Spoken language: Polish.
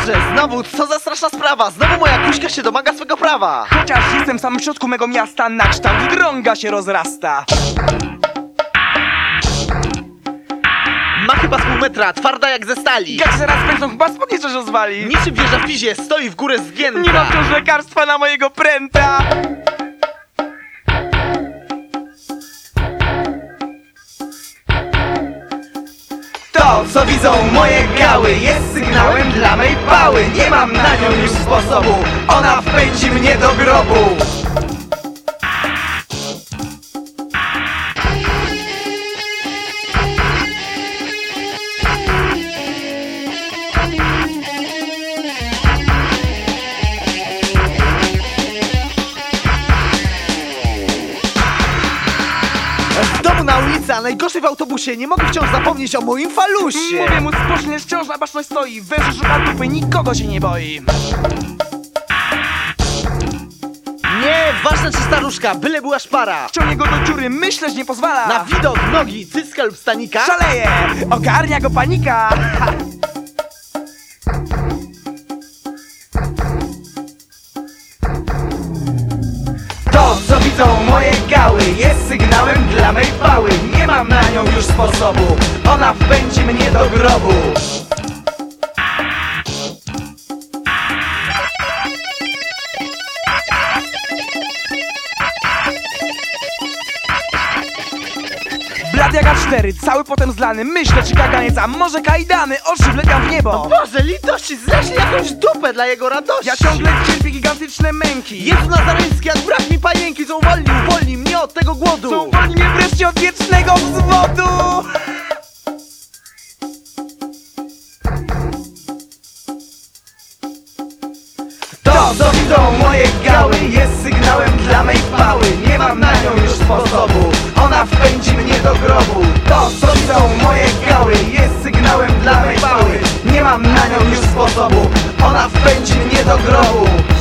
Boże, znowu, co za straszna sprawa. Znowu moja kuśka się domaga swego prawa. Chociaż jestem w samym środku mego miasta, na kształt drąga się rozrasta. Ma chyba z pół metra, twarda jak ze stali. Jak zaraz pędzą, chyba spodnie coś rozwali. Niczym wieża w pizie, stoi w górę zgięta. Nie ma wciąż lekarstwa na mojego pręta. To, co widzą moje gały, jest sygnałem dla mej pały. Nie mam na nią już sposobu, ona wpędzi mnie do grobu. W domu, na ulicy, a najgorzej w autobusie. Nie mogę wciąż zapomnieć o moim falusie. Mówię mu, spocznie wciąż na baczność stoi. Węży szuka dupy, nikogo się nie boi. Nie, ważna czy staruszka, byle była szpara. Wciągnie go do dziury, myśleć nie pozwala. Na widok nogi, cycka lub stanika szaleje, ogarnia go panika. To, co widzą moje gały, jest sygnałem dla mej pały. Nie mam na nią już sposobu, ona wpędzi mnie do grobu. Blady jak A4, cały potem zlany. Myślę, czy kaganiec, a może kajdany. Oczy wleciam w niebo. Boże, litości, zleśli jakąś dupę dla jego radości. Ja ciągle cierpię gigantyczne męki. Jezu Nazareński, jak brak mi panienki, co uwolni mnie od tego głodu. Co uwolni mnie wreszcie od wiecznego wzwodu. To, co widzą moje gały, jest sygnałem dla mej pały. Nie mam na nią już sposobu, ona wpędzi mnie do grobu. To, co widzą moje gały, jest sygnałem dla mej pały. Nie mam na nią już sposobu, ona wpędzi mnie do grobu.